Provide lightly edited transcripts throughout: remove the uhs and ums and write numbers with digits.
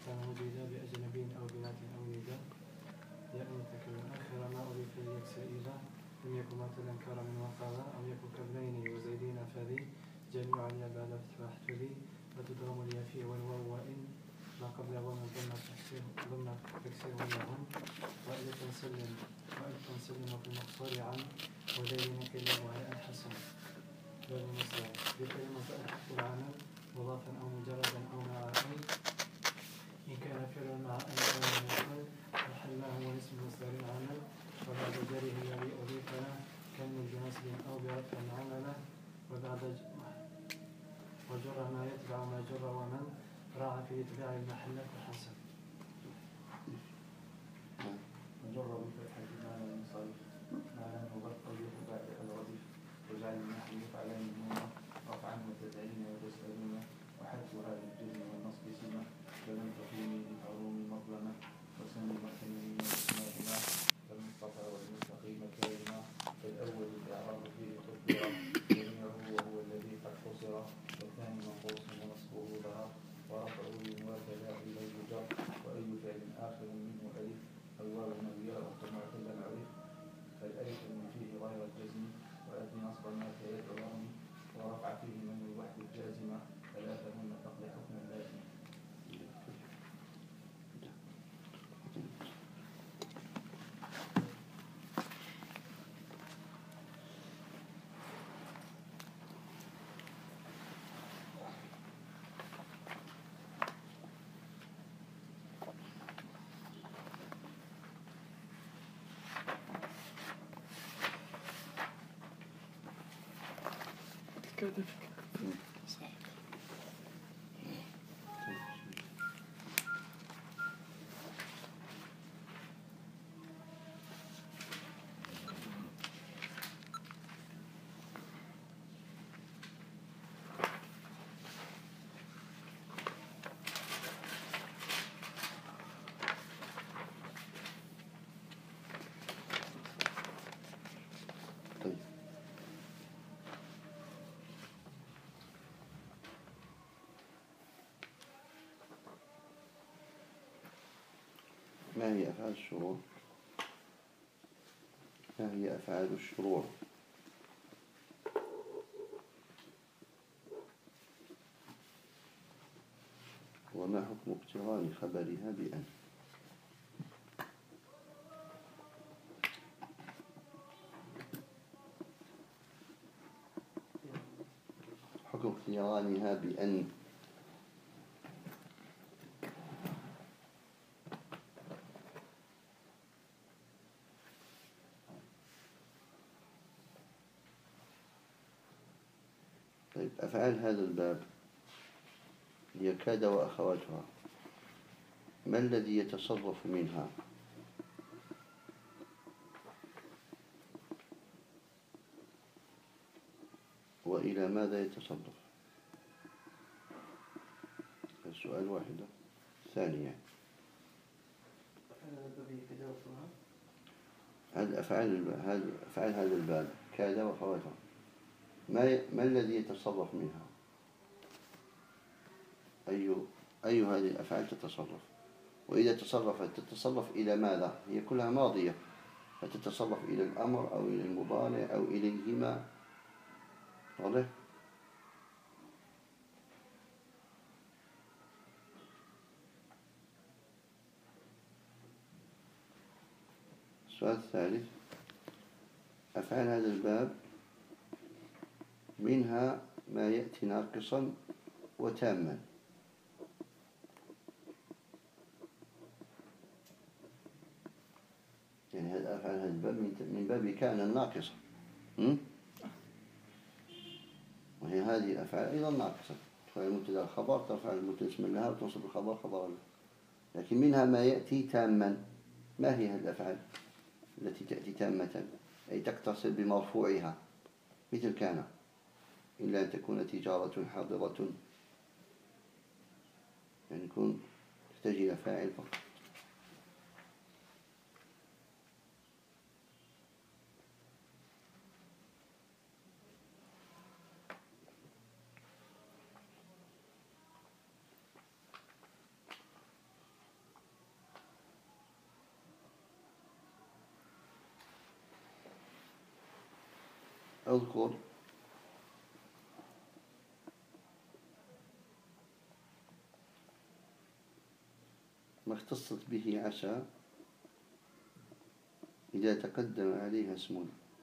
كان وجد بأجنبي أو بنات أو نداء ياء متكلم آخر ما أضيف ليكسر إلى لم يكن مثلا كرم وقال أو يكن كابنين وزيدين فذي جميع اليابان فاحتذي فتدغم اليافي والواو وإن ما قبل ضم تكسير لهم وإذا تنسلم في المقصور عن وذين كلمة الحسن باب المصدر بكلمة تأكد العمل مضافا أو مجردا أو مع أي إن كان فعلا مع أي أو مفعول وحله ونسب مصدر عمل وبعد جره الذي أضيفنا كان بنصب أو برفع عمله وبعد وجر ما يتبع ما جر ومن راعى في اتباع المحل فحسن وجر بالفتحة معنى المصاريف معنى مبطل بعد الوظيف وجعل النحو يفعل منهما رفعا وتدعين وتسألون وحذفها للجزم والنصب سمة كمن تقيم للعلوم مظلمة وسن المحتملين واسمائنا كالمصطفى والمستقيم كلمة فالأول الإعراب فيه قدر جميعه وهو الذي قد حصر والثاني منقوص ونصبه ظهر ورفعه وكذا إلى الجر وأي فعل آخر منه ألف أو واو أو ياء معتلا عرف فالألف من فيه غير الجزم وأتي نصب ما كيدعوهم ورفع فيه من الوحد الجازمة ثلاثة هن تقضي حكم اللازم. ما هي أفعال الشروع؟ ما هي أفعال الشروع؟ وما حكم اقتران خبرها بأن؟ حكم اقترانها بأن أفعال هذا الباب هي كاد وأخواتها، ما الذي يتصرف منها؟ وإلى ماذا يتصرف؟ السؤال واحد. ثانيا، أفعال هذا الباب كاد وأخواتها ما الذي يتصرف منها؟ أي هذه الأفعال تتصرف؟ وإذا تصرفت تتصرف إلى ماذا؟ هي كلها ماضية، فتتصرف إلى الأمر أو إلى المضارع أو إليهما. واضح؟ السؤال الثالث، أفعال هذا الباب منها ما يأتي ناقصا وتاما، يعني هذا أفعال هذا الباب من باب كان ناقصا، وهي هذه الأفعال أيضا ناقصة، ترفع المبتدا الخبر، ترفع المبتدا اسما لها، وتنصب الخبر خبرا له. لكن منها ما يأتي تاما. ما هي هذه الأفعال التي تأتي تامة أي تقتصر بمرفوعها؟ مثل كان، إلا أن تكون تجارة حاضرة، يعني يكون تحتاج إلى فاعل فقط. اذكر ما اختصت به عسى إذا تقدم عليها اسم.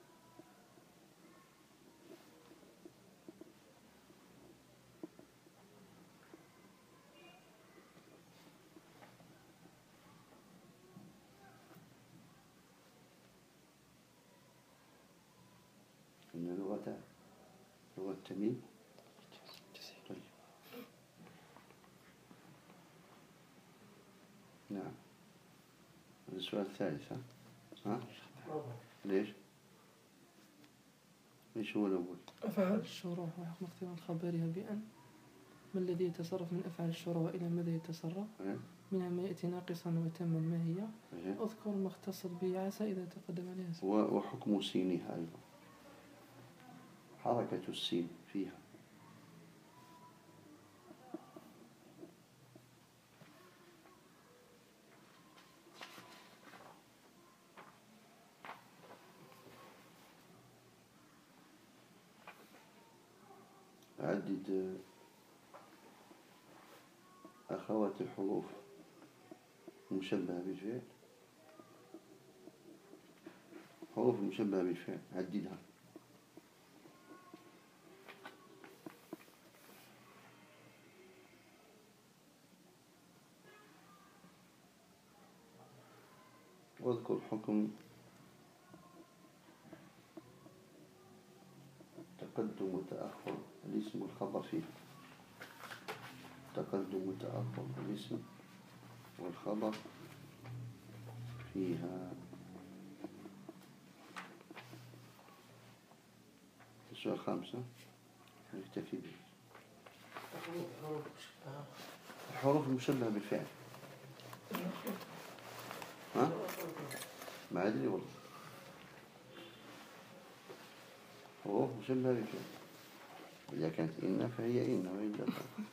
إن لغة تميم. طيب. نعم، السؤال الثالث. ها؟ ليش هو الأول؟ أفعال الشروع وحكم اختيار خبرها بأن ما الذي يتصرف من أفعال الشروع وإلى ماذا يتصرف؟ منها ما يأتي ناقصا وتما ما هي؟ أذكر ما اختصت به عسى إذا تقدم عليها اسم. وحكم سينها أيضا، حركة السين فيها. عدد أخوات الحروف مشبهة بالفعل، حروف مشبهة بالفعل عددها. واذكر حكم تقدم وتأخر الاسم والخبر فيها. تقدم وتأخر الاسم والخبر فيها. السؤال 5 نكتفي به. الحروف المشبهة بالفعل. ها؟ ما أدري والله. حروف مشبهة بالفعل، إذا كانت إن فهي إن وإلا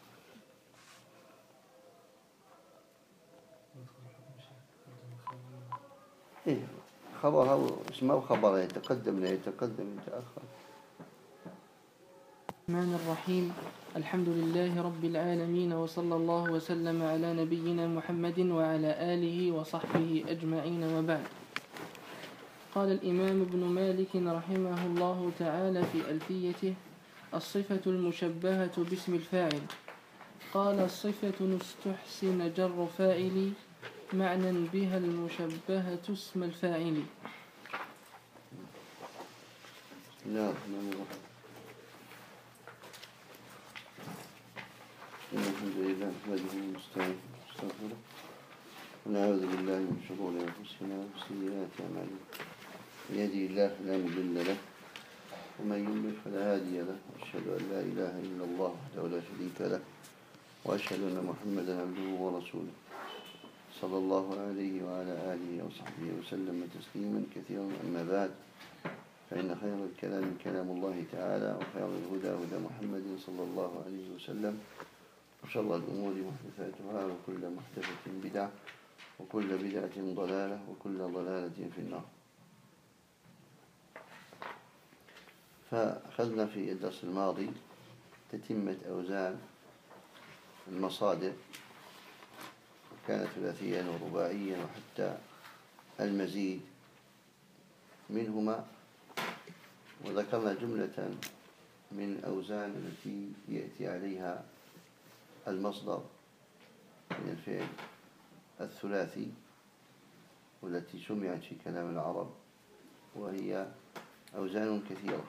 إيه خبرها اسمه خبر، يتقدم لا يتقدم يتأخر. الرحمن الرحيم. الحمد لله رب العالمين، وصلى الله وسلم على نبينا محمد وعلى آله وصحبه أجمعين، وبعد. قال الإمام ابن مالك رحمه الله تعالى في ألفيته: الصفة المشبهة باسم الفاعل. قال: الصفة استحسن جر فاعل معنى بها المشبهة اسم الفاعل. لا الرحمن الرحيم. الحمد لله نحمده ونستعينه ونستغفره ونعوذ بالله من شرور أنفسنا وسيئات أعمالنا. من يهده الله فلا مضل له ومن يضلل فلا هادي له، وأشهد أن لا إله إلا الله وحده لا شريك له، وأشهد أن محمدا عبده ورسوله صلى الله عليه وعلى آله وصحبه وسلم تسليما كثيرا. أما بعد، فإن خير الكلام كلام الله تعالى، وخير الهدى هدى محمد صلى الله عليه وسلم، وشر الأمور محدثاتها، وكل محدثة بدعة، وكل بدعة ضلالة، وكل ضلالة في النار. فأخذنا في الدرس الماضي تتمة أوزان المصادر، كانت ثلاثيا ورباعيا وحتى المزيد منهما، وذكرنا جملة من الأوزان التي يأتي عليها المصدر من الفعل الثلاثي، والتي سمعت في كلام العرب، وهي أوزان كثيرة.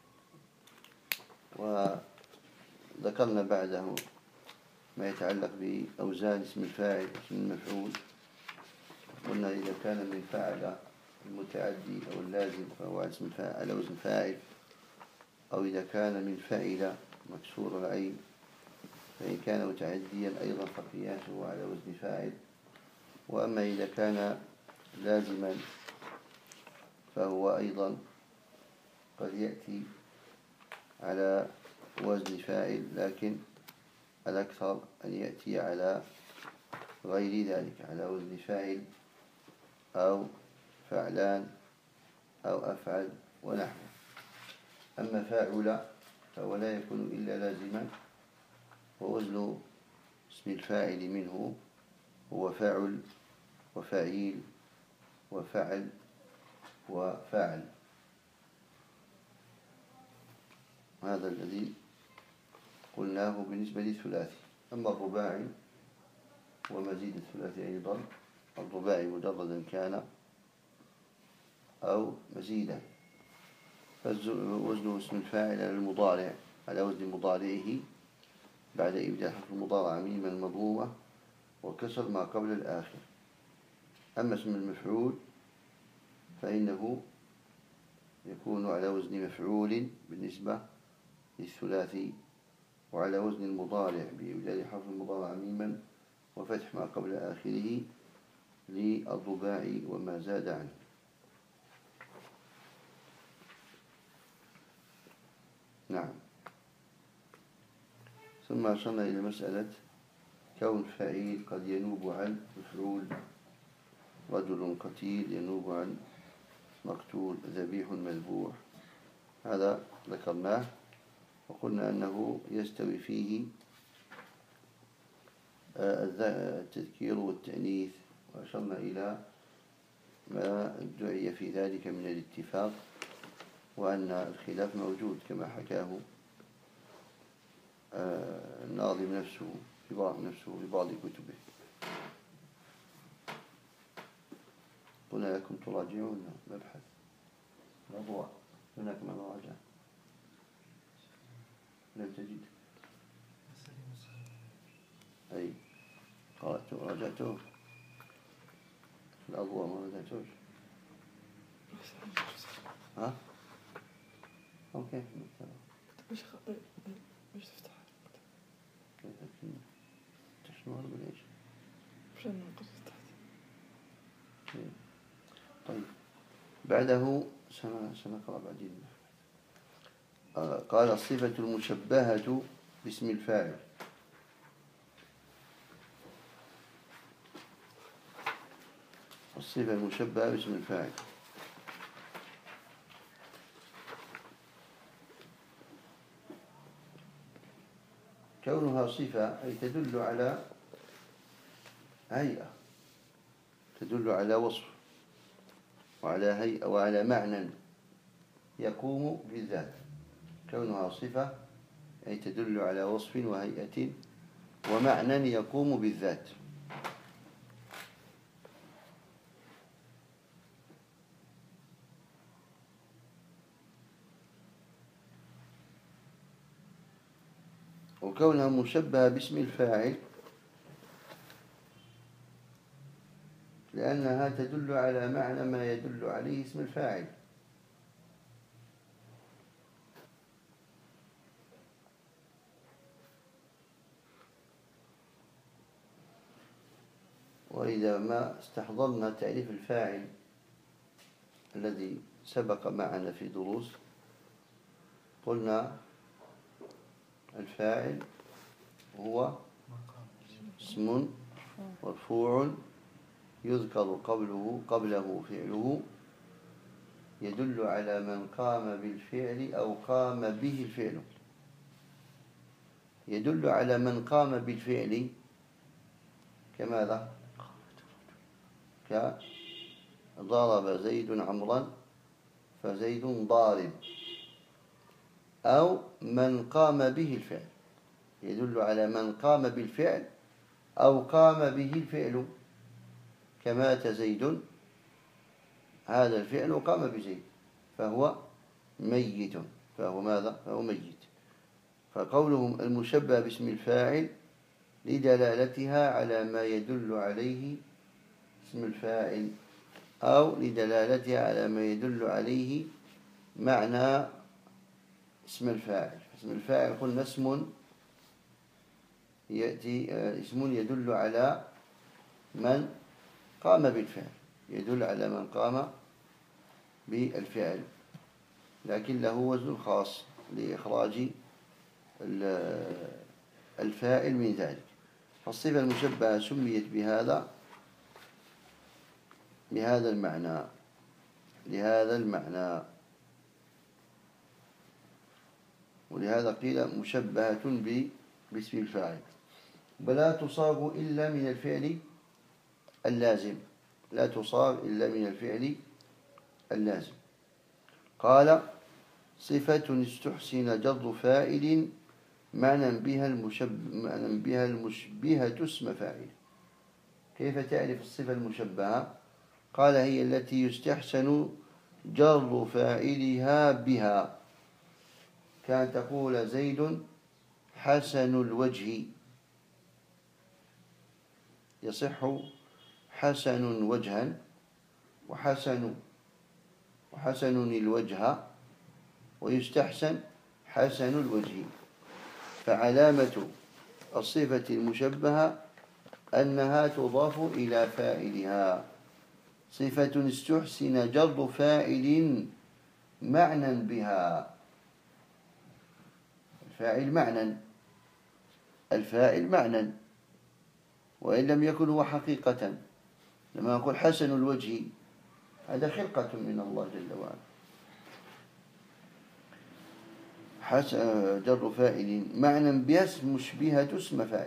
وذكرنا بعده ما يتعلق بأوزان اسم الفاعل واسم المفعول. قلنا إذا كان من فاعل المتعدي أو اللازم فهو على وزن فاعل، أو إذا كان من فاعل مكسور العين فإن كان متعديا أيضا فقياسه على وزن فاعل. وأما إذا كان لازما فهو أيضا قد يأتي على وزن فاعل، لكن الأكثر أن يأتي على غير ذلك، على وزن فاعل أو فعلان أو أفعل ونحوه. أما فاعل فهو لا يكون إلا لازما، ووزن اسم الفاعل منه هو فاعل وفاعيل وفعل وفاعل. هذا الذي قلناه بالنسبة للثلاثي. أما الرباعي ومزيد الثلاثي أيضا، الرباعي مجردا كان أو مزيدا، فوزن اسم الفاعل على المضارع على وزن مضارعه بعد إبدال حرف المضارع ميما مضمومة وكسر ما قبل الآخر. أما اسم المفعول فإنه يكون على وزن مفعول بالنسبة للثلاثي، وعلى وزن المضارع بإبدال حرف المضارع ميما وفتح ما قبل آخره للرباعي وما زاد عنه. نعم. ثم وصلنا إلى مسألة كون فعيل قد ينوب عن مفعول، رجل قتيل ينوب عن مقتول، ذبيح مذبوح. هذا ذكرناه وقلنا أنه يستوي فيه التذكير والتأنيث، وأشرنا إلى ما ادعي في ذلك من الاتفاق، وأن الخلاف موجود كما حكاه الناظم نفسه في بعض كتبه. قلنا لكم تراجعون مبحث الأضواء، هناك ما نراجع لم تجد. أي قرأته راجعته في الأضواء ما راجعتوش؟ ها؟ أوكي مش تفتح تشنو هذا ليش؟ مش أنا نقص تحت. طيب بعده سنقرأ بعدين. قال الصفة المشبهة باسم الفاعل. الصفة المشبهة باسم الفاعل كونها صفة أي تدل على هيئة، تدل على وصف وعلى هيئة وعلى معنى يقوم بالذات. كونها صفة أي تدل على وصف وهيئة ومعنى يقوم بالذات. وكونها مشبهة باسم الفاعل لأنها تدل على معنى ما يدل عليه اسم الفاعل. وإذا ما استحضرنا تعريف الفاعل الذي سبق معنا في دروس، قلنا الفاعل هو اسم مرفوع يذكر قبله فعله يدل على من قام بالفعل أو قام به الفعل. يدل على من قام بالفعل كماذا؟ كضرب زيد عمرا فزيد ضارب، أو من قام به الفعل. يدل على من قام بالفعل أو قام به الفعل، كمات زيد، هذا الفعل قام بزيد فهو ميت. فهو ماذا؟ فهو ميت. فقولهم المشبه باسم الفاعل لدلالتها على ما يدل عليه اسم الفاعل، أو لدلالتها على ما يدل عليه معنى اسم الفاعل. اسم الفاعل قلنا اسم يأتي اسم يدل على من قام بالفعل، يدل على من قام بالفعل، لكن له وزن خاص لإخراج الفاعل من ذلك. فالصفة المشبهة سميت بهذا المعنى، لهذا المعنى. ولهذا قيل مشبهة باسم الفاعل. ولا تصاغ إلا من الفعل اللازم، لا تصاغ إلا من الفعل اللازم. قال صفة استحسن جر فاعل معنى بها المشبهة اسم فاعل. كيف تعرف الصفة المشبهة؟ قال هي التي يستحسن جر فاعلها بها، كان تقول زيد حسن الوجه، يصح حسن وجها وحسن الوجه، ويستحسن حسن الوجه. فعلامة الصفة المشبهة أنها تضاف إلى فاعلها. صفة استحسن جر فاعل معنى بها، الفاعل معنى، الفاعل معنى، وإن لم يكن هو حقيقة. لما نقول حسن الوجه هذا خلقة من الله جل وعلا. جر فاعل معنى بها مشبهة اسم فاعل،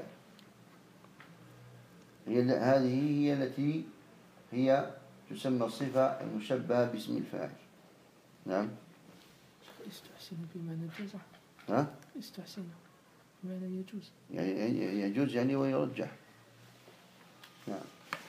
هذه هي التي هي تسمى الصفة المشبهة باسم الفاعل. نعم. استحسن بمعنى الجزع. ها؟ استحسن بمعنى يجوز. يعني يجوز يعني ويرجح. نعم.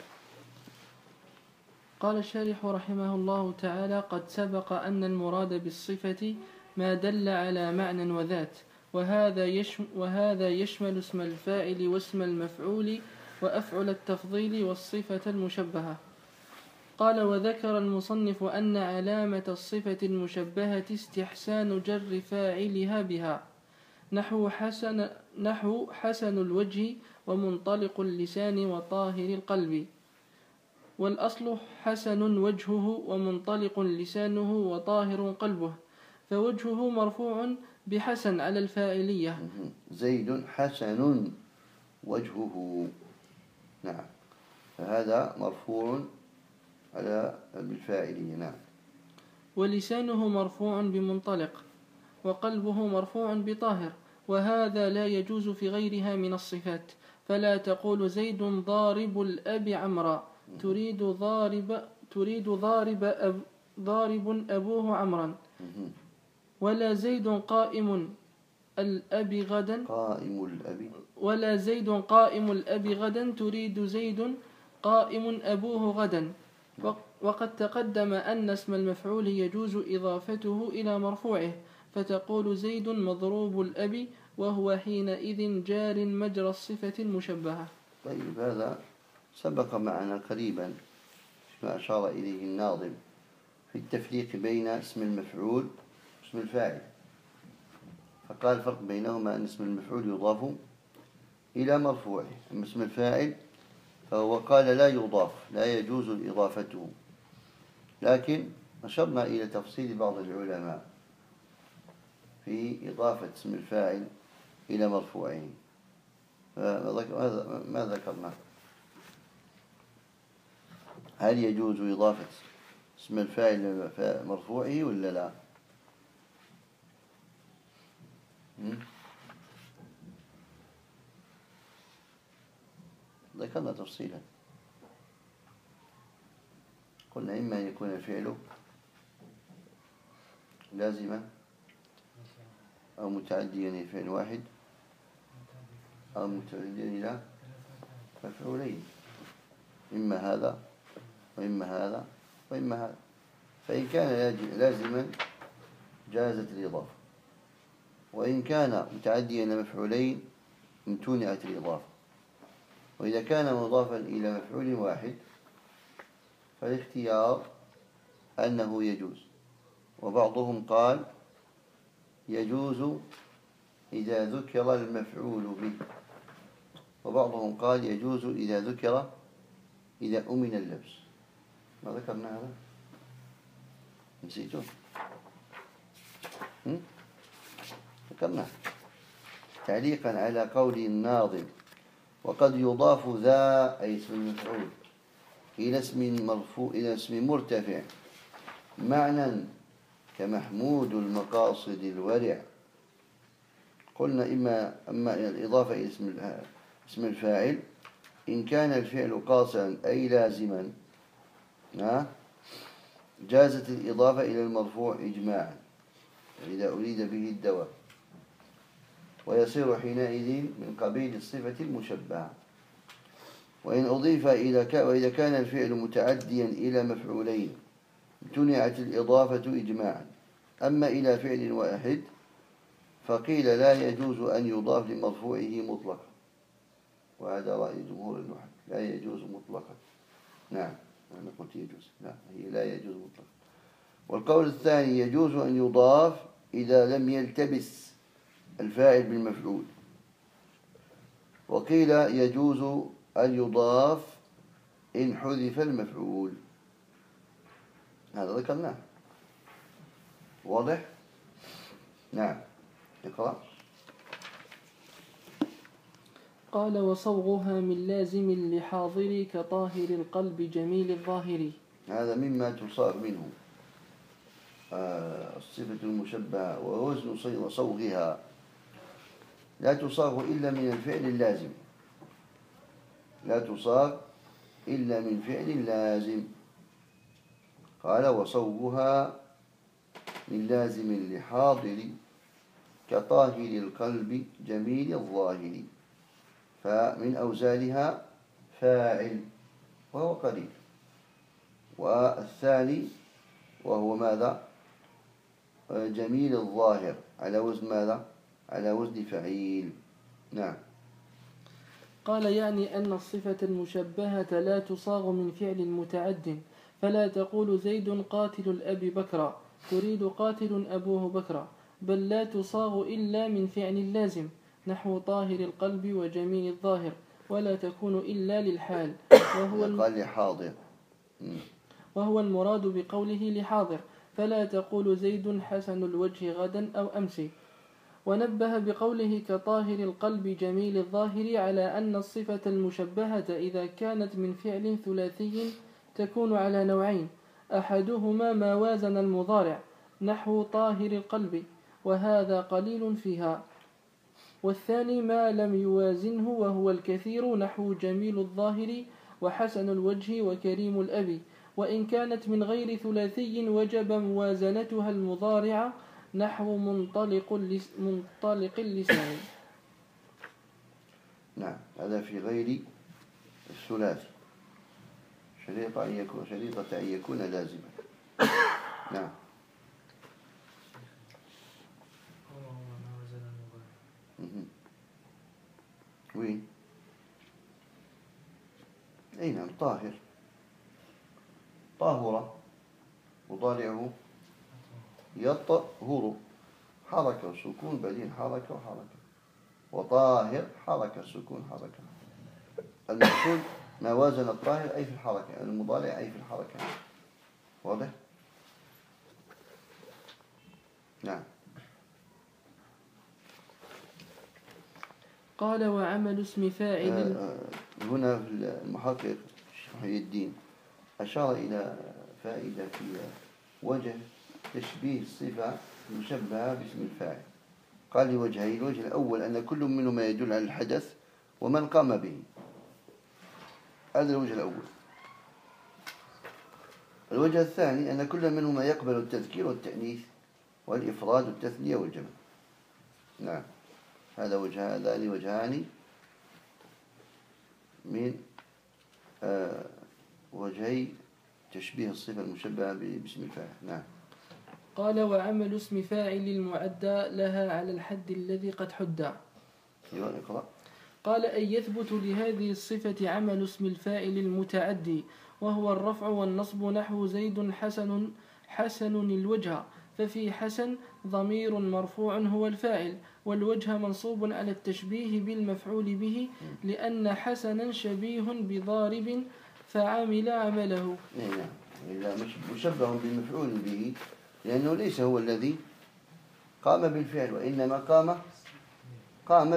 قال الشارح رحمه الله تعالى: قد سبق أن المراد بالصفة ما دل على معنى وذات، وهذا يشمل اسم الفاعل واسم المفعول وأفعل التفضيل والصفة المشبهة. قال: وذكر المصنف أن علامة الصفة المشبهة استحسان جر فاعلها بها، نحو حسن الوجه ومنطلق اللسان وطاهر القلب. والأصل حسن وجهه ومنطلق لسانه وطاهر قلبه، فوجهه مرفوع بحسن على الفاعلية. زيد حسن وجهه، نعم، فهذا مرفوع على بالفاعلية. نعم. ولسانه مرفوع بمنطلق، وقلبه مرفوع بطاهر، وهذا لا يجوز في غيرها من الصفات. فلا تقول زيد ضارب الأب عمرا، تريد ضارب أبوه عمرا. ولا زيد قائم الأب غدا، ولا زيد قائم الأب غدا، تريد زيد قائم أبوه غدا. وقد تقدم أن اسم المفعول يجوز إضافته إلى مرفوعه، فتقول زيد مضروب الأب، وهو حينئذ جار مجرى الصفة المشبهة. طيب، هذا سبق معنا قريبا ما أشار إليه الناظم في التفريق بين اسم المفعول واسم الفاعل، فقال الفرق بينهما أن اسم المفعول يضاف إلى مرفوعه، أما اسم الفاعل فهو قال لا يضاف، لا يجوز إضافته. لكن أشرنا إلى تفصيل بعض العلماء في إضافة اسم الفاعل إلى مرفوعه، ما ذكرنا. هل يجوز إضافة اسم الفاعل إلى مرفوعه ولا لا؟ ذكرنا تفصيلا، قلنا إما أن يكون الفعل لازما أو متعديا إلى فعل واحد أو متعديا إلى مفعولين، إما هذا وإما هذا وإما هذا. فإن كان لازما جازت الإضافة، وإن كان متعديا إلى مفعولين امتنعت الإضافة. وإذا كان مضافا إلى مفعول واحد فالاختيار أنه يجوز. وبعضهم قال يجوز إذا ذكر المفعول به، وبعضهم قال يجوز إذا أمن اللبس. ما ذكرنا هذا؟ نسيته؟ ذكرنا تعليقا على قول الناظم: وقد يضاف ذا، أي اسم المفعول، إلى اسم مرفوع، إلى اسم مرتفع معنى كمحمود المقاصد الورع. قلنا أما الإضافة إلى اسم الفاعل إن كان الفعل قاصرا أي لازما جازت الإضافة إلى المرفوع إجماعا إذا أريد به الدوام، ويصير حينئذ من قبيل الصفة المشبهة. وإن أضيف وإذا كان الفعل متعديا إلى مفعولين امتنعت الإضافة إجماعا. أما إلى فعل واحد فقيل لا يجوز أن يضاف لمرفوعه مطلقا، وهذا رأي جمهور النحاة، لا يجوز مطلقا. نعم أنا قلت يجوز، لا هي لا يجوز مطلقا. والقول الثاني يجوز أن يضاف إذا لم يلتبس الفاعل بالمفعول. وقيل يجوز أن يضاف إن حذف المفعول. هذا ذكرناه واضح؟ نعم اقرأ. قال وصوغها من لازم لحاضر كطاهر القلب جميل الظاهر. هذا مما تصاغ منه الصفة المشبهة. ووزن صوغها لا تصاغ إلا من الفعل اللازم، لا تصاغ إلا من فعل لازم. قال وصوغها من لازم لحاضر كطاهر القلب جميل الظاهر. فمن أوزانها فاعل وهو قليل، والثاني وهو ماذا؟ جميل الظاهر على وزن ماذا؟ على وزن فعيل. نعم. قال يعني أن الصفة المشبهة لا تصاغ من فعل متعد، فلا تقول زيد قاتل الأب بكرا تريد قاتل أبوه بكرا، بل لا تصاغ إلا من فعل لازم نحو طاهر القلب وجميل الظاهر، ولا تكون إلا للحال قال لحاضر، وهو المراد بقوله لحاضر، فلا تقول زيد حسن الوجه غدا أو أمس. ونبه بقوله كطاهر القلب جميل الظاهر على أن الصفة المشبهة إذا كانت من فعل ثلاثي تكون على نوعين: أحدهما ما وازن المضارع نحو طاهر القلب وهذا قليل فيها، والثاني ما لم يوازنه وهو الكثير نحو جميل الظاهر وحسن الوجه وكريم الأب. وإن كانت من غير ثلاثي وجب موازنتها المضارعة نحو منطلق اللسان. نعم هذا في غير الثلاثي، شريطة أن يكون لازما. نعم. وين؟ أي نعم طاهر، طاهرة مضارعه يطهر، حركة وسكون بعدين حركة وحركة، وطاهر حركة سكون حركة. المقصود ما وازن الطاهر أي في الحركة، المضارع أي في الحركة. واضح؟ نعم. قال وعمل اسم فاعل. هنا في المحقق محي الدين أشار إلى فائدة في وجه تشبيه الصفة المشبهة باسم الفاعل. قال لوجهين: الوجه الأول أن كل منهما يدل على الحدث ومن قام به، هذا الوجه الأول. الوجه الثاني أن كل منهما يقبل التذكير والتأنيث والإفراد والتثنية والجمع. نعم هذان وجهان من وجهي تشبيه الصفة المشبهة باسم الفاعل. نعم. قال وعمل اسم فاعل المعدى لها على الحد الذي قد حدى. اقرأ. قال أن يثبت لهذه الصفة عمل اسم الفاعل المتعدي، وهو الرفع والنصب نحو زيد حسن الوجه، ففي حسن ضمير مرفوع هو الفاعل، والوجه منصوب على التشبيه بالمفعول به، لأن حسنا شبيه بضارب فعمل عمله. إلا مشبه بالمفعول به، لأنه ليس هو الذي قام بالفعل، وإنما قام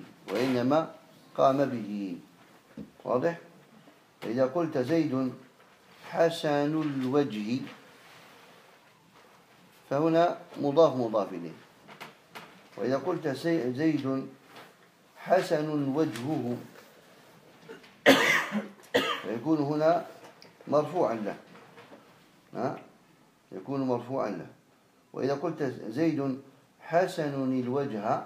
به. واضح؟ إذا قلت زيد حسن الوجه فهنا مضاف إليه، وإذا قلت زيد حسن وجهه فيكون هنا مرفوعا له، يكون مرفوعا له. وإذا قلت زيد حسن الوجه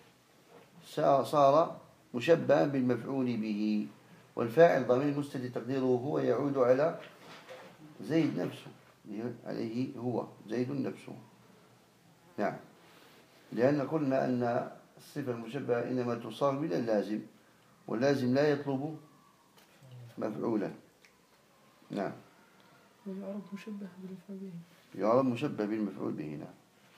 صار مشبها بالمفعول به، والفاعل ضمير مستتر تقديره هو يعود على زيد نفسه، عليه هو زيد نفسه. نعم، لأن قلنا أن الصفة المشبهة إنما تصار من اللازم، واللازم لا يطلب مفعولا. نعم، ويعرب مشبه بالمفعول به. يعرب مشبه بالمفعول به. نعم.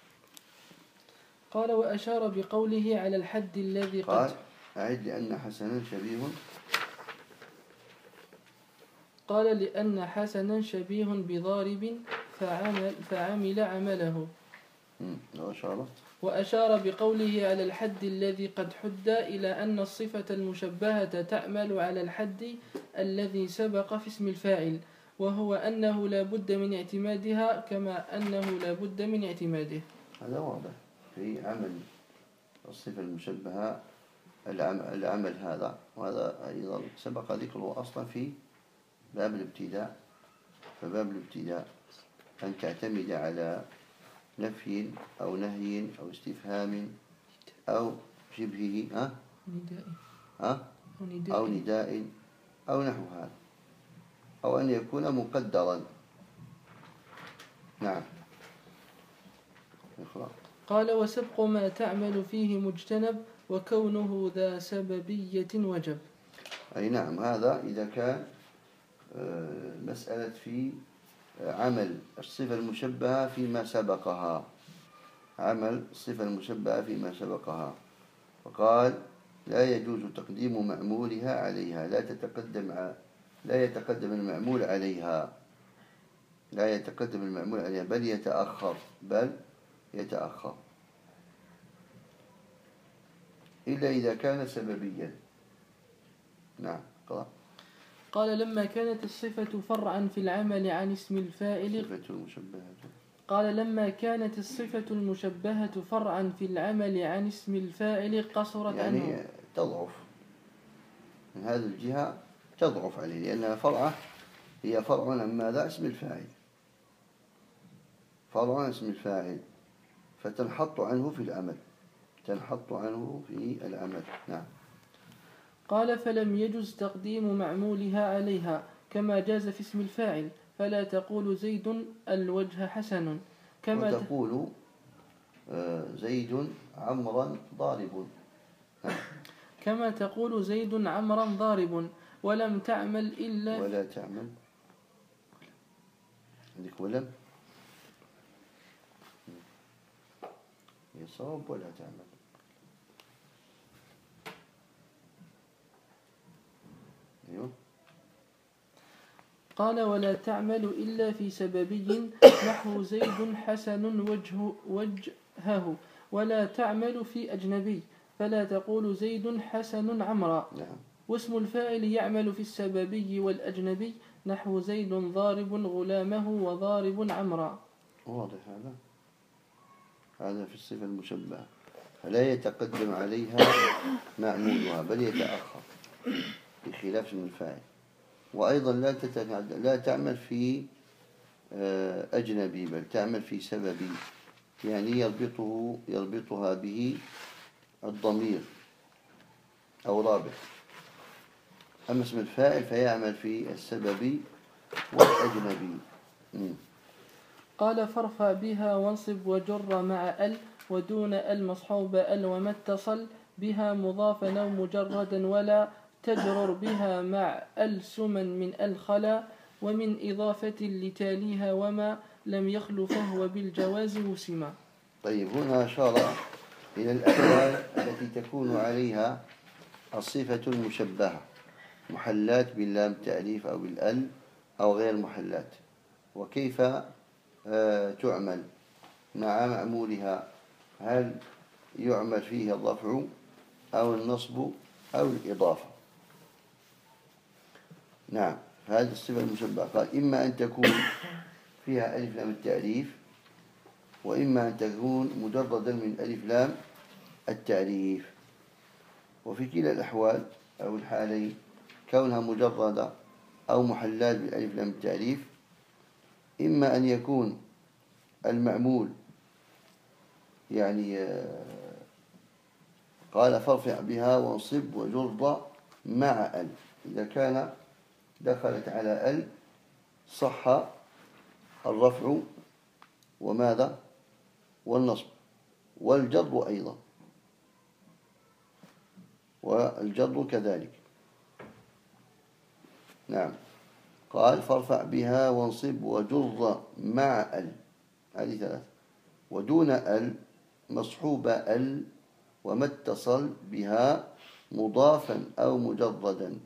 قال وأشار بقوله على الحد الذي قال قد أعد لأن حسنا شبيه. قال لأن حسنا شبيه بضارب فعمل عمله. وأشار بقوله على الحد الذي قد حد إلى أن الصفة المشبهة تعمل على الحد الذي سبق في اسم الفاعل، وهو أنه لا بد من اعتمادها كما أنه لا بد من اعتماده. هذا واضح في عمل الصفة المشبهة العمل هذا، وهذا أيضا سبق ذكره أصلا في باب الابتداء. فباب الابتداء أن تعتمد على نفي أو نهي أو استفهام أو شبهه أو نداء أو نحو هذا، أو أن يكون مقدرا. نعم. قال وسبق ما تعمل فيه مجتنب وكونه ذا سببية وجب. أي نعم، هذا إذا كان مسألة في عمل الصفة المشبهة فيما سبقها، عمل الصفة المشبهة فيما سبقها. فقال لا يجوز تقديم معمولها عليها، لا يتقدم المعمول عليها، لا يتقدم المعمول عليها، بل يتأخر إلا إذا كان سببيا. نعم. قال لما كانت الصفة فرعا في العمل عن اسم الفاعل قال لما كانت الصفة المشبهة فرعا في العمل عن اسم الفاعل قصرت عنه، يعني تضعف من هذه الجهة، تضعف عليه، لأنها فرعة، هي فرع عن ماذا؟ اسم الفاعل، فرع عن اسم الفاعل، فتنحط عنه في العمل، تنحط عنه في العمل. نعم. قال فلم يجز تقديم معمولها عليها كما جاز في اسم الفاعل، فلا تقول زيد الوجه حسن كما تقول زيد عمرا ضارب. كما تقول زيد عمرا ضارب ولم تعمل إلا ولا تعمل عندك ولم يصاب ولا تعمل. أيوه. قال ولا تعمل إلا في سببي نحو زيد حسن وجهه، ولا تعمل في أجنبي، فلا تقول زيد حسن عمرا. نعم. واسم الفاعل يعمل في السببي والأجنبي نحو زيد ضارب غلامه وضارب عمرا. واضح هذا في الصفة المشبهة، فلا يتقدم عليها معمولها بل يتأخر بخلاف اسم الفاعل. وأيضا لا تعمل في أجنبي بل تعمل في سببي، يعني يربطها به الضمير أو رابط. أما اسم الفاعل فيعمل في السببي والأجنبي. قال فارفع بها وانصب وجر مع ال ودون المصحوب ال وما اتصل بها مضافا أو مجردا، ولا تجرر بها مع ال سما من الخلا، ومن إضافة لتاليها وما لم يخل فهو بالجواز وسما. طيب، هنا أشار إلى الأحوال التي تكون عليها الصفة المشبهة، محلات باللام التأليف أو بالأل أو غير محلات، وكيف تعمل مع معمولها، هل يعمل فيه الرفع أو النصب أو الإضافة. نعم. هذه الصفة المشبهة قال إما أن تكون فيها ألف لام التأليف، وإما أن تكون مجردا من ألف لام التعريف. وفي كلا الأحوال أو الحالين كونها مجردة أو محلات بالألف لام التعريف، إما أن يكون المعمول يعني قال فارفع بها وانصب وجر مع ال، إذا كان دخلت على ال صح الرفع وماذا والنصب والجر أيضا، والجر كذلك. نعم، قال فارفع بها وانصب وجر مع ال، هذه ثلاث. ودون ال مصحوب ال وما اتصل بها مضافا أو مجردا،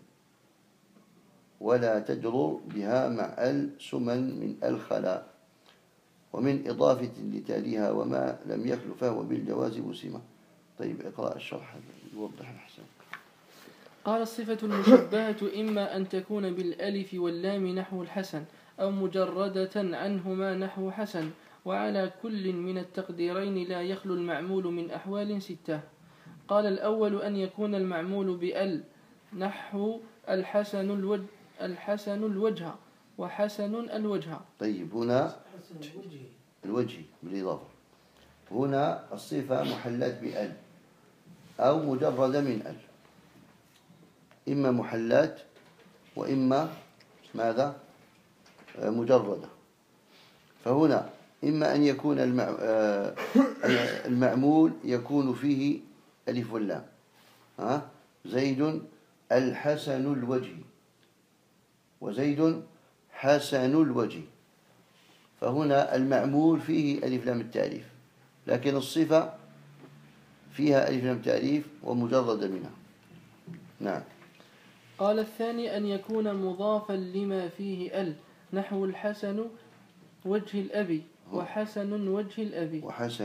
ولا تجرر بها مع ال سمن من الخلا، ومن إضافة لتاليها وما لم يخل فهو بالجواز وسمة. طيب اقرأ الشرح يوضح الأحسن. قال الصفة المشبهة إما أن تكون بالألف واللام نحو الحسن، أو مجردة عنهما نحو حسن، وعلى كل من التقديرين لا يخلو المعمول من أحوال 6. قال الأول أن يكون المعمول بأل نحو الحسن الوجه وحسن الوجه. طيب هنا الوجه بالإضافة، هنا الصفة محلات بأل أو مجردة من أل، إما محلات وإما ماذا مجردة. فهنا إما أن يكون المعمول يكون فيه ألف واللام، زيد الحسن الوجه وزيد حسن الوجه، فهنا المعمول فيه ألف لام التعريف، لكن الصفة فيها ألف لام التعريف ومجردة منها. نعم. قال الثاني أن يكون مضافا لما فيه ال نحو الحسن وجه الأبي وحسن وجه الأبي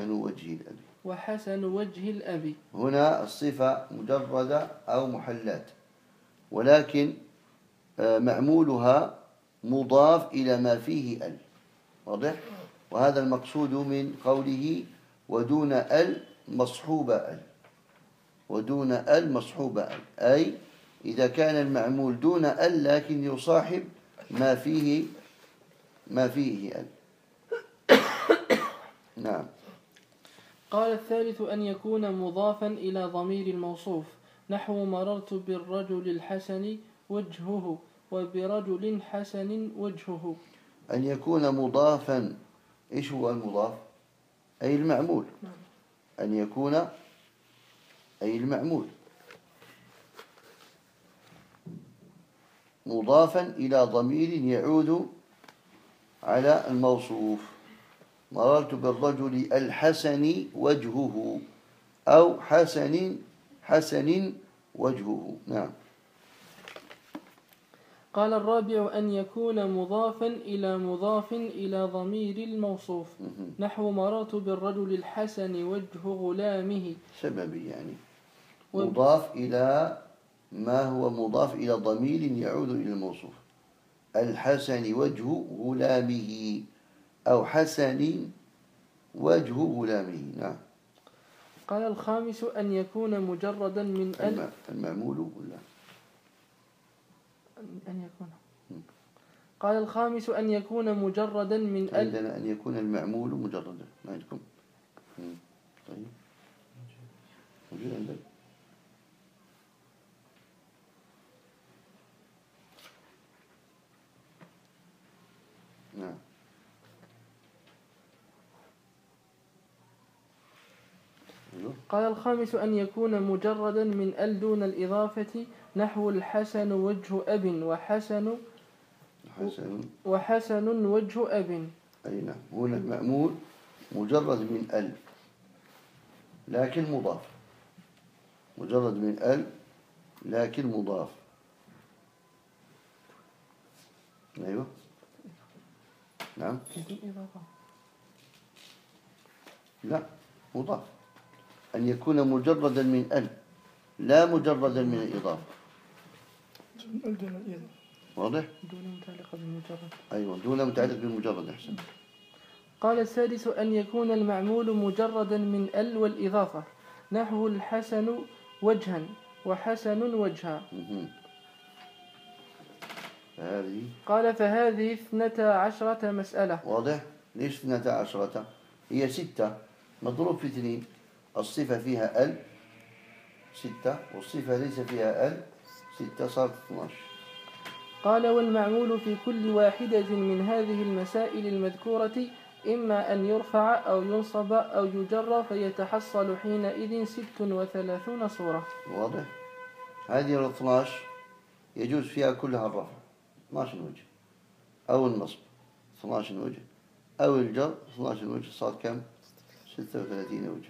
وحسن وجه الأبي. هنا الصفة مجردة أو محلات، ولكن معمولها مضاف إلى ما فيه ال، واضح؟ وهذا المقصود من قوله ودون ال مصحوب ال، ودون ال مصحوب ال، أي إذا كان المعمول دون ال لكن يصاحب ما فيه ال. نعم. قال الثالث أن يكون مضافا إلى ضمير الموصوف نحو مررت بالرجل الحسن وجهه وبرجل حسن وجهه. أن يكون مضافا، إيش هو المضاف؟ أي المعمول. أن يكون أي المعمول مضافا إلى ضمير يعود على الموصوف، مررت بالرجل الحسن وجهه أو حسن وجهه. نعم. قال الرابع أن يكون مضافا إلى ضمير الموصوف نحو مررت بالرجل الحسن وجه غلامه، سببي يعني مضاف إلى ما هو مضاف إلى ضمير يعود إلى الموصوف، الحسن وجه غلامه أو حسن وجه غلامه. نعم. قال الخامس أن يكون مجردا من المعمول ولا أن يكون. قال الخامس أن يكون مجردا من عندنا أن يكون المعمول مجردا، ما عندكم؟ طيب موجود عندك؟ نعم. قال الخامس أن يكون مجردا من ال دون الإضافة نحو الحسن وجه أب وحسن وجه أب. أي نعم. هنا المأمول مجرد من ال لكن مضاف، مجرد من ال لكن مضاف. أيوه. نعم. لا، مضاف. أن يكون مجردا من ال لا مجردا من الإضافة. واضح؟ دون متعلقة بالمجرد. أيوة، دون متعلق بالمجرد. أحسن. قال السادس أن يكون المعمول مجردا من ال والإضافة نحو الحسن وجها وحسن وجها. قال فهذه 12 مسألة. واضح؟ ليش 12؟ هي 6 مضروب في 2. الصفة فيها ال 6 والصفة ليس فيها ال 6 صارت 12. قال والمعمول في كل واحدة من هذه المسائل المذكورة إما أن يرفع أو ينصب أو يجر فيتحصل حينئذ 36 صورة. واضح؟ هذه ال 12 يجوز فيها كلها الرفع 12 وجه، أو النصب 12 وجه، أو الجر 12 وجه، صار كم؟ 36 وجه.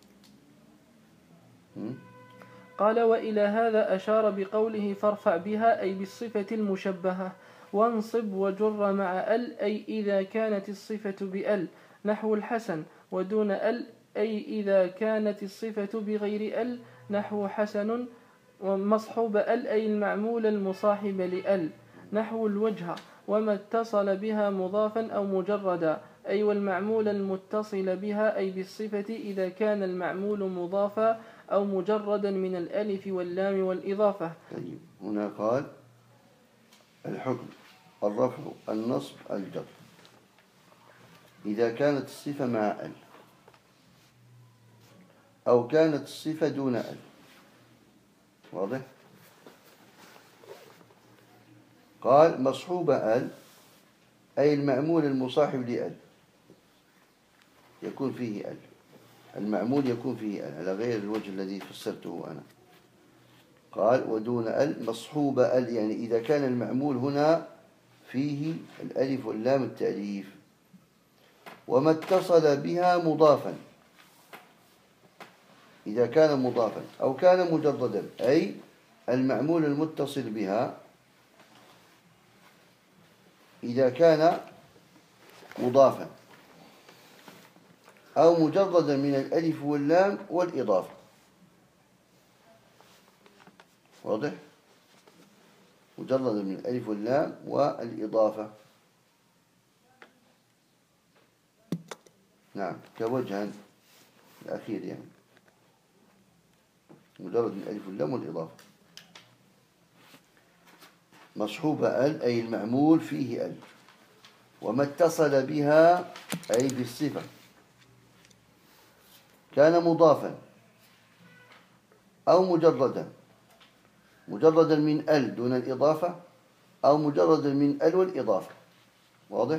قال وإلى هذا أشار بقوله فارفع بها أي بالصفة المشبهة، وانصب وجر مع ال أي إذا كانت الصفة بأل، نحو الحسن، ودون ال أي إذا كانت الصفة بغير ال، نحو حسن، ومصحوب ال أي المعمول المصاحب لأل، نحو الوجه، وما اتصل بها مضافا أو مجردا أي والمعمول المتصل بها أي بالصفة إذا كان المعمول مضافا أو مجردا من الألف واللام والإضافة. طيب هنا قال الحكم الرفع النصب الجر إذا كانت الصفة مع ال أو كانت الصفة دون ال. واضح؟ قال مصحوب ال أي المعمول المصاحب لأل يكون فيه ال، المعمول يكون فيه ال على غير الوجه الذي فسرته أنا. قال ودون ال مصحوب ال يعني إذا كان المعمول هنا فيه الألف واللام التأليف، وما اتصل بها مضافا إذا كان مضافا أو كان مجردا أي المعمول المتصل بها إذا كان مضافا أو مجردا من الألف واللام والإضافة. واضح؟ مجردا من الألف واللام والإضافة. نعم كوجها الأخير يعني مجرد من الألف واللام والإضافة. مصحوب ال أي المعمول فيه ال، وما اتصل بها أي بالصفة كان مضافا أو مجردا من ال دون الإضافة أو مجردا من ال والإضافة. واضح؟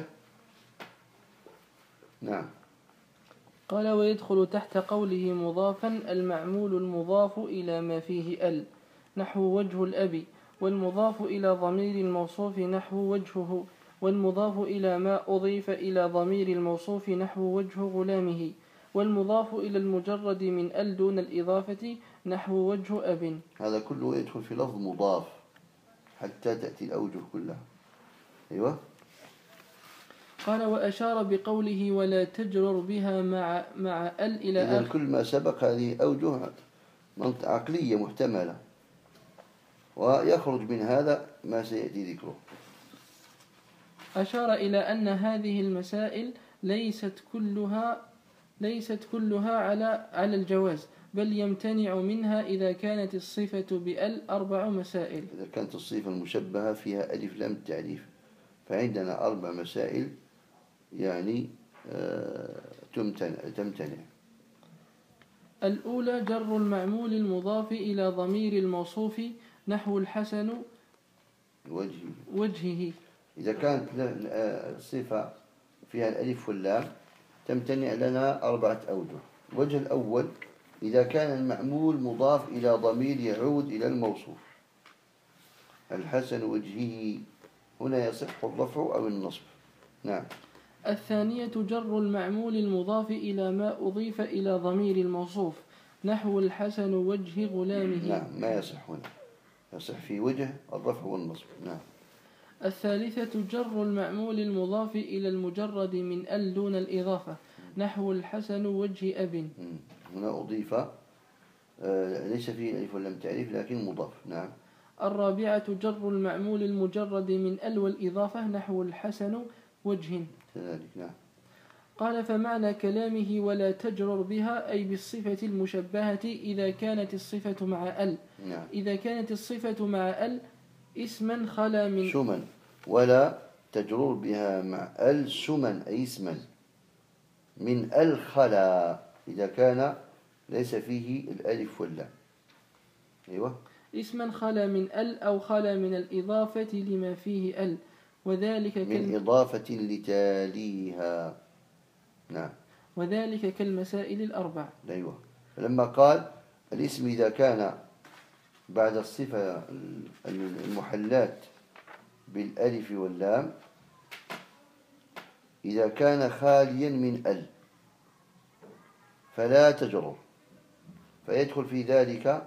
نعم. قال ويدخل تحت قوله مضافا المعمول المضاف إلى ما فيه ال، نحو وجه الأب، والمضاف إلى ضمير الموصوف نحو وجهه، والمضاف إلى ما أضيف إلى ضمير الموصوف نحو وجه غلامه، والمضاف إلى المجرد من ال دون الإضافة نحو وجه أب. هذا كله يدخل في لفظ مضاف حتى تأتي الأوجه كلها. أيوة. قال وأشار بقوله ولا تجرر بها مع ال إلى إذن كل ما سبق هذه أوجه عقلية محتملة، ويخرج من هذا ما سيأتي ذكره. أشار إلى أن هذه المسائل ليست كلها على الجواز، بل يمتنع منها إذا كانت الصفة بأل 4 مسائل. إذا كانت الصفة المشبهة فيها ألف لام التعريف فعندنا 4 مسائل يعني تمتنع. الأولى جر المعمول المضاف إلى ضمير الموصوف نحو الحسن وجهه. إذا كانت الصفة فيها الألف واللام تمتنع لنا 4 أوجه. الوجه الأول إذا كان المعمول مضاف إلى ضمير يعود إلى الموصوف. الحسن وجهه هنا يصح الرفع أو النصب. نعم. الثانية جر المعمول المضاف إلى ما أضيف إلى ضمير الموصوف نحو الحسن وجه غلامه. نعم ما يصح هنا، يصح في وجه الرفع والنصب. نعم. الثالثة جر المعمول المضاف إلى المجرد من ال دون الإضافة نحو الحسن وجه أب. هنا أضيف ليس فيه ألف ولم تعريف لكن مضاف. نعم. الرابعة جر المعمول المجرد من ال والإضافة نحو الحسن وجه. كذلك. نعم. قال فمعنى كلامه ولا تجرر بها أي بالصفة المشبهة إذا كانت الصفة مع ال. نعم. إذا كانت الصفة مع ال اسما خلا من سما، ولا تجرر بها مع ال سما أي اسما من الخلا إذا كان ليس فيه الألف واللام. أيوة. اسما خلا من ال أو خلا من الإضافة لما فيه ال، وذلك من إضافة لتاليها. نعم. وذلك كالمسائل الأربع. أيوة. فلما قال الاسم إذا كان بعد الصفة المحلات بالألف واللام إذا كان خاليا من ال فلا تجرر، فيدخل في ذلك،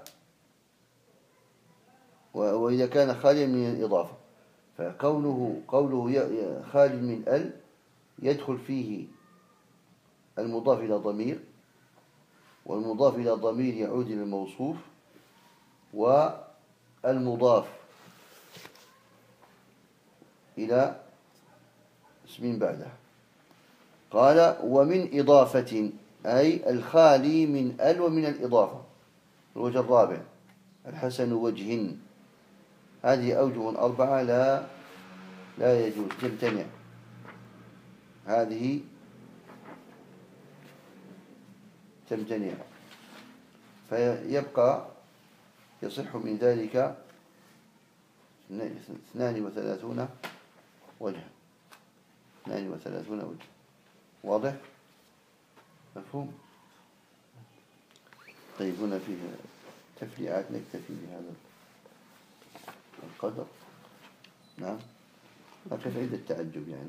وإذا كان خاليا من الإضافة فقوله خالي من ال يدخل فيه المضاف إلى ضمير، والمضاف إلى ضمير يعود إلى الموصوف، والمضاف إلى اسم بعده. قال ومن إضافة أي الخالي من ال ومن الإضافة. الوجه الرابع الحسن وجه. هذه أوجه أربعة لا يجوز، تمتنع. هذه تمتنع، فيبقى يصح من ذلك 32 وجها. 32 وجها. واضح؟ مفهوم؟ طيب هنا فيه تفريعات، نكتفي بهذا القدر. نعم. كيف عند التعجب يعني؟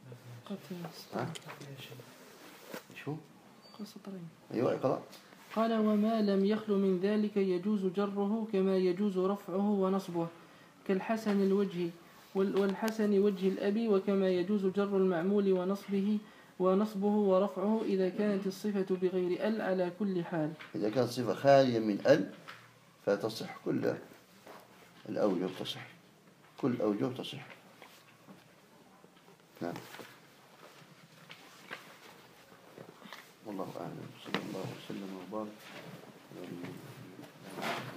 شو؟ سطرين. أيوة اقرأ. قال وما لم يخل من ذلك يجوز جره كما يجوز رفعه ونصبه كالحسن الوجه والحسن وجه الأب، وكما يجوز جر المعمول ونصبه ورفعه إذا كانت الصفة بغير ال على كل حال. إذا كانت صفة خالية من ال فتصح كل الأوجه، تصح كل الأوجه تصح. نعم. والله أعلم. صلى الله وسلم وبارك على نبينا محمد.